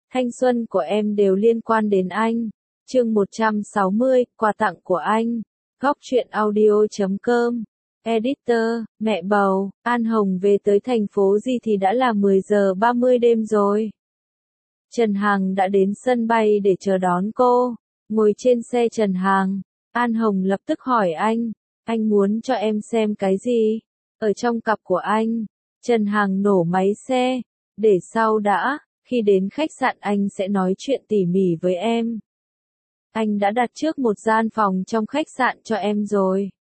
Thanh xuân của em đều liên quan đến anh. Chương 160, quà tặng của anh. Góc truyện audio.com. Editor, mẹ bầu, An Hồng về tới thành phố Di thì đã là 10 giờ 30 đêm rồi. Trần Hằng đã đến sân bay để chờ đón cô. Ngồi trên xe Trần Hằng, An Hồng lập tức hỏi anh muốn cho em xem cái gì? Ở trong cặp của anh. Trần Hằng nổ máy xe, để sau đã, khi đến khách sạn anh sẽ nói chuyện tỉ mỉ với em. Anh đã đặt trước một gian phòng trong khách sạn cho em rồi.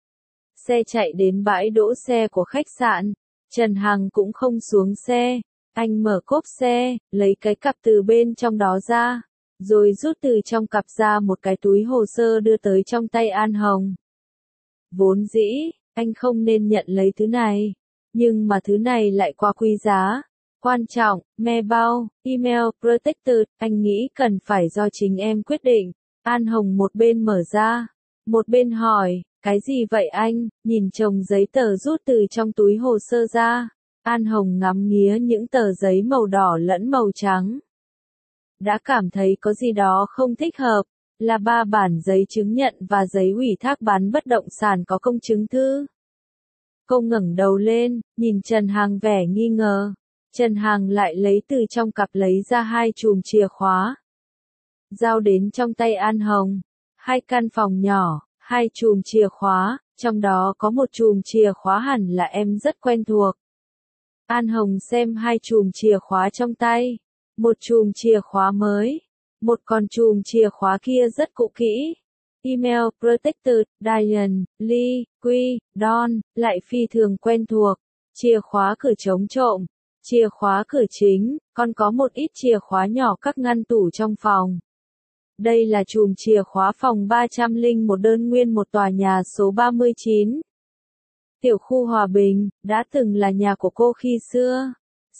Xe chạy đến bãi đỗ xe của khách sạn, Trần Hằng cũng không xuống xe, anh mở cốp xe, lấy cái cặp từ bên trong đó ra, rồi rút từ trong cặp ra một cái túi hồ sơ đưa tới trong tay An Hồng. Vốn dĩ, anh không nên nhận lấy thứ này, nhưng mà thứ này lại quá quý giá, quan trọng, mail, email, protector, anh nghĩ cần phải do chính em quyết định. An Hồng một bên mở ra, một bên hỏi, cái gì vậy anh? Nhìn chồng giấy tờ rút từ trong túi hồ sơ ra, An Hồng ngắm nghía những tờ giấy màu đỏ lẫn màu trắng. Đã cảm thấy có gì đó không thích hợp, là 3 bản giấy chứng nhận và giấy ủy thác bán bất động sản có công chứng thư. Cô ngẩng đầu lên, nhìn Trần Hằng vẻ nghi ngờ. Trần Hằng lại lấy từ trong cặp lấy ra 2 chùm chìa khóa. Giao đến trong tay An Hồng. 2 căn phòng nhỏ, 2 chùm chìa khóa, trong đó có một chùm chìa khóa hẳn là em rất quen thuộc. An Hồng xem 2 chùm chìa khóa trong tay. Một chùm chìa khóa mới, một con chùm chìa khóa kia rất cũ kỹ. Email, Protector, Diane, Lee, Quy, Don, lại phi thường quen thuộc. Chìa khóa cửa chống trộm, chìa khóa cửa chính, còn có một ít chìa khóa nhỏ các ngăn tủ trong phòng. Đây là chùm chìa khóa phòng 301 đơn nguyên một tòa nhà số 39. Tiểu khu Hòa Bình, đã từng là nhà của cô khi xưa.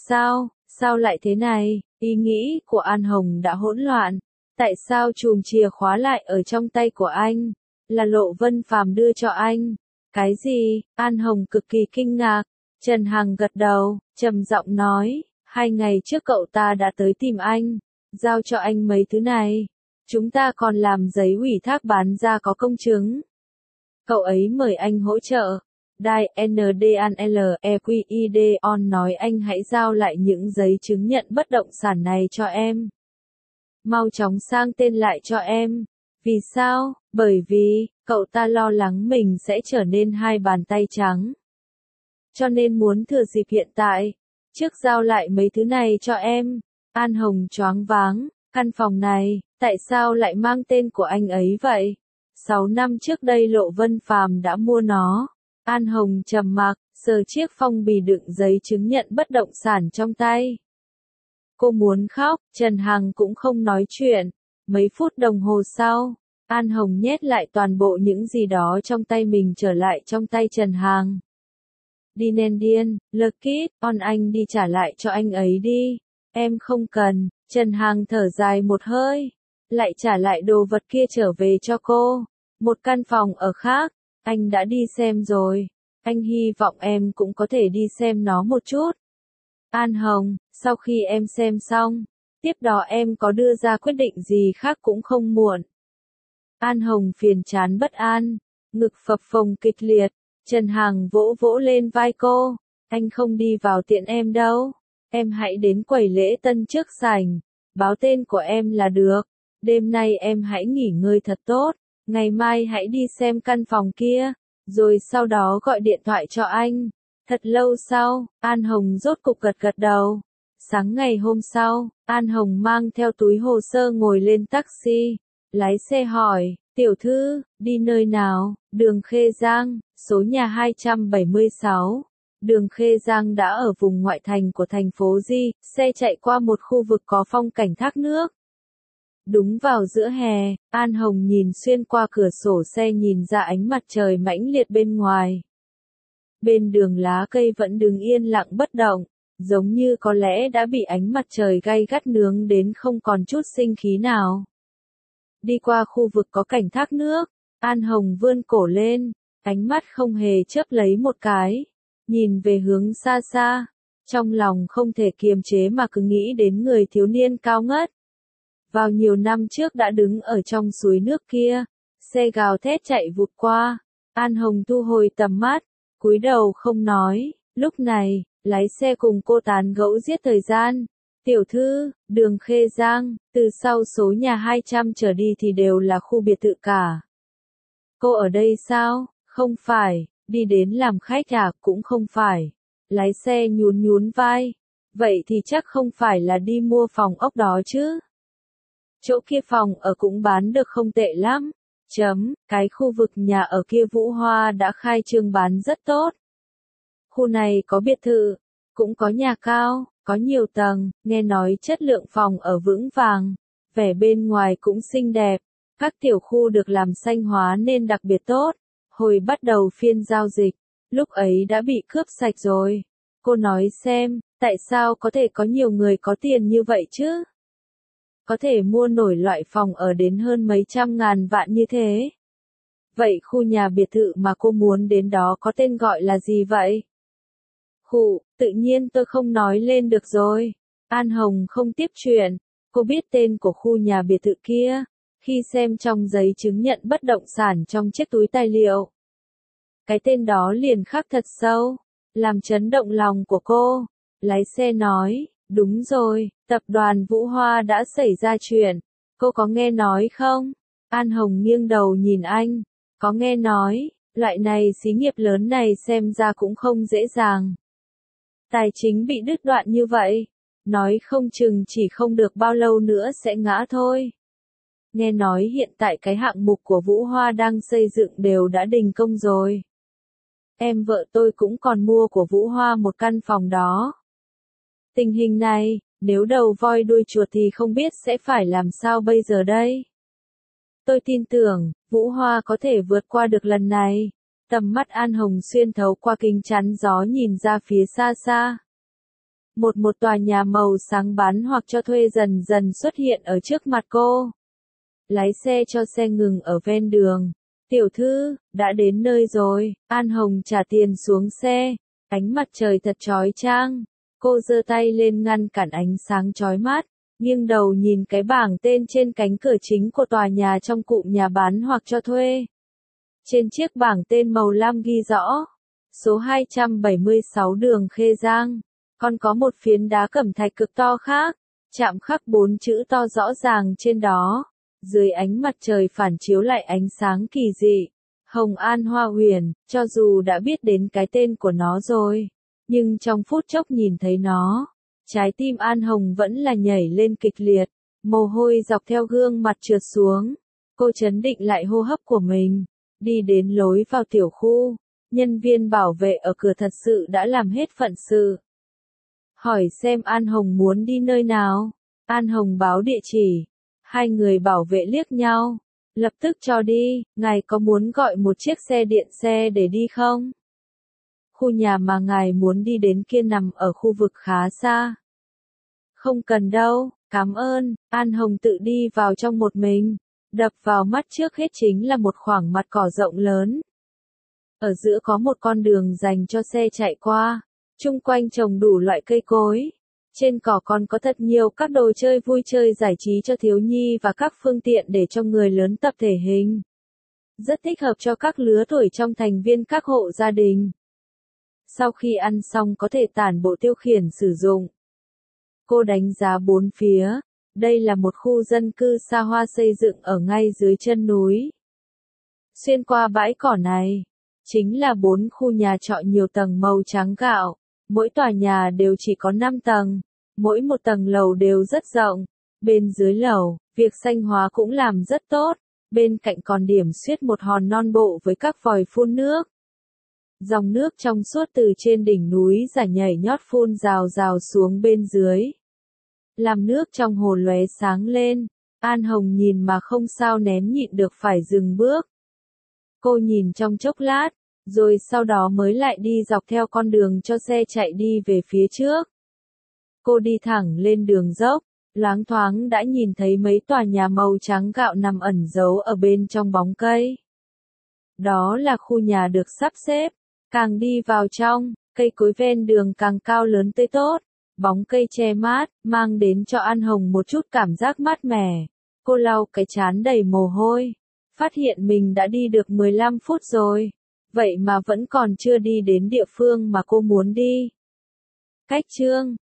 Sao lại thế này? Ý nghĩ của An Hồng đã hỗn loạn. Tại sao chùm chìa khóa lại ở trong tay của anh? Là Lộ Vân Phàm đưa cho anh. Cái gì? An Hồng cực kỳ kinh ngạc. Trần Hằng gật đầu, trầm giọng nói, 2 ngày trước cậu ta đã tới tìm anh, giao cho anh mấy thứ này. Chúng ta còn làm giấy ủy thác bán ra có công chứng. Cậu ấy mời anh hỗ trợ. NDANLEQID on nói anh hãy giao lại những giấy chứng nhận bất động sản này cho em. Mau chóng sang tên lại cho em. Vì sao? Bởi vì, cậu ta lo lắng mình sẽ trở nên 2 bàn tay trắng. Cho nên muốn thừa dịp hiện tại, trước giao lại mấy thứ này cho em. An Hồng choáng váng, căn phòng này, tại sao lại mang tên của anh ấy vậy? 6 năm trước đây Lộ Vân Phàm đã mua nó. An Hồng trầm mặc, sờ chiếc phong bì đựng giấy chứng nhận bất động sản trong tay. Cô muốn khóc, Trần Hằng cũng không nói chuyện. Mấy phút đồng hồ sau, An Hồng nhét lại toàn bộ những gì đó trong tay mình trở lại trong tay Trần Hằng. Đi nên điên, Lucky, on anh đi trả lại cho anh ấy đi. Em không cần. Trần Hằng thở dài một hơi, lại trả lại đồ vật kia trở về cho cô. Một căn phòng ở khác, anh đã đi xem rồi. Anh hy vọng em cũng có thể đi xem nó một chút. An Hồng, sau khi em xem xong, tiếp đó em có đưa ra quyết định gì khác cũng không muộn. An Hồng phiền chán bất an, ngực phập phồng kịch liệt. Trần Hằng vỗ vỗ lên vai cô. Anh không đi vào tiện em đâu. Em hãy đến quầy lễ tân trước sảnh. Báo tên của em là được. Đêm nay em hãy nghỉ ngơi thật tốt. Ngày mai hãy đi xem căn phòng kia. Rồi sau đó gọi điện thoại cho anh. Thật lâu sau, An Hồng rốt cục gật gật đầu. Sáng ngày hôm sau, An Hồng mang theo túi hồ sơ ngồi lên taxi. Lái xe hỏi, tiểu thư, đi nơi nào? Đường Khê Giang, số nhà 276. Đường Khê Giang đã ở vùng ngoại thành của thành phố Di, xe chạy qua một khu vực có phong cảnh thác nước. Đúng vào giữa hè, An Hồng nhìn xuyên qua cửa sổ xe nhìn ra ánh mặt trời mãnh liệt bên ngoài. Bên đường lá cây vẫn đứng yên lặng bất động, giống như có lẽ đã bị ánh mặt trời gay gắt nướng đến không còn chút sinh khí nào. Đi qua khu vực có cảnh thác nước, An Hồng vươn cổ lên, ánh mắt không hề chớp lấy một cái, nhìn về hướng xa xa. Trong lòng không thể kiềm chế mà cứ nghĩ đến người thiếu niên cao ngất. Vào nhiều năm trước đã đứng ở trong suối nước kia, xe gào thét chạy vụt qua, An Hồng thu hồi tầm mắt, cúi đầu không nói, lúc này, lái xe cùng cô tán gẫu giết thời gian. Tiểu thư, đường Khê Giang, từ sau số nhà 200 trở đi thì đều là khu biệt thự cả. Cô ở đây sao? Không phải, đi đến làm khách à? Cũng không phải. Lái xe nhún nhún vai. Vậy thì chắc không phải là đi mua phòng ốc đó chứ? Chỗ kia phòng ở cũng bán được không tệ lắm. Cái khu vực nhà ở kia Vũ Hoa đã khai trương bán rất tốt. Khu này có biệt thự, cũng có nhà cao, có nhiều tầng, nghe nói chất lượng phòng ở vững vàng, vẻ bên ngoài cũng xinh đẹp, các tiểu khu được làm xanh hóa nên đặc biệt tốt. Hồi bắt đầu phiên giao dịch, lúc ấy đã bị cướp sạch rồi. Cô nói xem, tại sao có thể có nhiều người có tiền như vậy chứ? Có thể mua nổi loại phòng ở đến hơn mấy trăm ngàn vạn như thế. Vậy khu nhà biệt thự mà cô muốn đến đó có tên gọi là gì vậy? Tự nhiên tôi không nói lên được rồi. An Hồng không tiếp chuyện. Cô biết tên của khu nhà biệt thự kia, khi xem trong giấy chứng nhận bất động sản trong chiếc túi tài liệu. Cái tên đó liền khắc thật sâu, làm chấn động lòng của cô. Lái xe nói, đúng rồi, tập đoàn Vũ Hoa đã xảy ra chuyện. Cô có nghe nói không? An Hồng nghiêng đầu nhìn anh. Có nghe nói, loại này xí nghiệp lớn này xem ra cũng không dễ dàng. Tài chính bị đứt đoạn như vậy, nói không chừng chỉ không được bao lâu nữa sẽ ngã thôi. Nghe nói hiện tại cái hạng mục của Vũ Hoa đang xây dựng đều đã đình công rồi. Em vợ tôi cũng còn mua của Vũ Hoa một căn phòng đó. Tình hình này, nếu đầu voi đuôi chuột thì không biết sẽ phải làm sao bây giờ đây. Tôi tin tưởng, Vũ Hoa có thể vượt qua được lần này. Tầm mắt An Hồng xuyên thấu qua kính chắn gió nhìn ra phía xa xa. Một tòa nhà màu sáng bán hoặc cho thuê dần dần xuất hiện ở trước mặt cô. Lái xe cho xe ngừng ở ven đường. Tiểu thư, đã đến nơi rồi. An Hồng trả tiền xuống xe. Ánh mặt trời thật chói chang. Cô giơ tay lên ngăn cản ánh sáng chói mắt, nghiêng đầu nhìn cái bảng tên trên cánh cửa chính của tòa nhà trong cụm nhà bán hoặc cho thuê. Trên chiếc bảng tên màu lam ghi rõ, số 276 đường Khê Giang, còn có một phiến đá cẩm thạch cực to khác, chạm khắc 4 chữ to rõ ràng trên đó. Dưới ánh mặt trời phản chiếu lại ánh sáng kỳ dị. Hồng An Hoa Huyền, cho dù đã biết đến cái tên của nó rồi, nhưng trong phút chốc nhìn thấy nó, trái tim An Hồng vẫn là nhảy lên kịch liệt, mồ hôi dọc theo gương mặt trượt xuống. Cô trấn định lại hô hấp của mình, đi đến lối vào tiểu khu. Nhân viên bảo vệ ở cửa thật sự đã làm hết phận sự. Hỏi xem An Hồng muốn đi nơi nào. An Hồng báo địa chỉ. Hai người bảo vệ liếc nhau. Lập tức cho đi, ngài có muốn gọi một chiếc xe điện xe để đi không? Khu nhà mà ngài muốn đi đến kia nằm ở khu vực khá xa. Không cần đâu, cảm ơn. An Hồng tự đi vào trong một mình. Đập vào mắt trước hết chính là một khoảng mặt cỏ rộng lớn. Ở giữa có một con đường dành cho xe chạy qua. Chung quanh trồng đủ loại cây cối. Trên cỏ còn có thật nhiều các đồ chơi vui chơi giải trí cho thiếu nhi và các phương tiện để cho người lớn tập thể hình. Rất thích hợp cho các lứa tuổi trong thành viên các hộ gia đình. Sau khi ăn xong có thể tản bộ tiêu khiển sử dụng. Cô đánh giá bốn phía. Đây là một khu dân cư xa hoa xây dựng ở ngay dưới chân núi. Xuyên qua bãi cỏ này, chính là 4 khu nhà trọ nhiều tầng màu trắng gạo. Mỗi tòa nhà đều chỉ có 5 tầng. Mỗi một tầng lầu đều rất rộng. Bên dưới lầu, việc xanh hóa cũng làm rất tốt. Bên cạnh còn điểm xuyết một hòn non bộ với các vòi phun nước. Dòng nước trong suốt từ trên đỉnh núi giả nhảy nhót phun rào rào xuống bên dưới. Làm nước trong hồ lóe sáng lên. An Hồng nhìn mà không sao nén nhịn được phải dừng bước. Cô nhìn trong chốc lát, rồi sau đó mới lại đi dọc theo con đường cho xe chạy đi về phía trước. Cô đi thẳng lên đường dốc, loáng thoáng đã nhìn thấy mấy tòa nhà màu trắng gạo nằm ẩn giấu ở bên trong bóng cây. Đó là khu nhà được sắp xếp, càng đi vào trong, Cây cối ven đường càng cao lớn tươi tốt, bóng cây che mát, mang đến cho An Hồng một chút cảm giác mát mẻ. Cô lau cái trán đầy mồ hôi, phát hiện mình đã đi được 15 phút rồi, vậy mà vẫn còn chưa đi đến địa phương mà cô muốn đi. Cách chương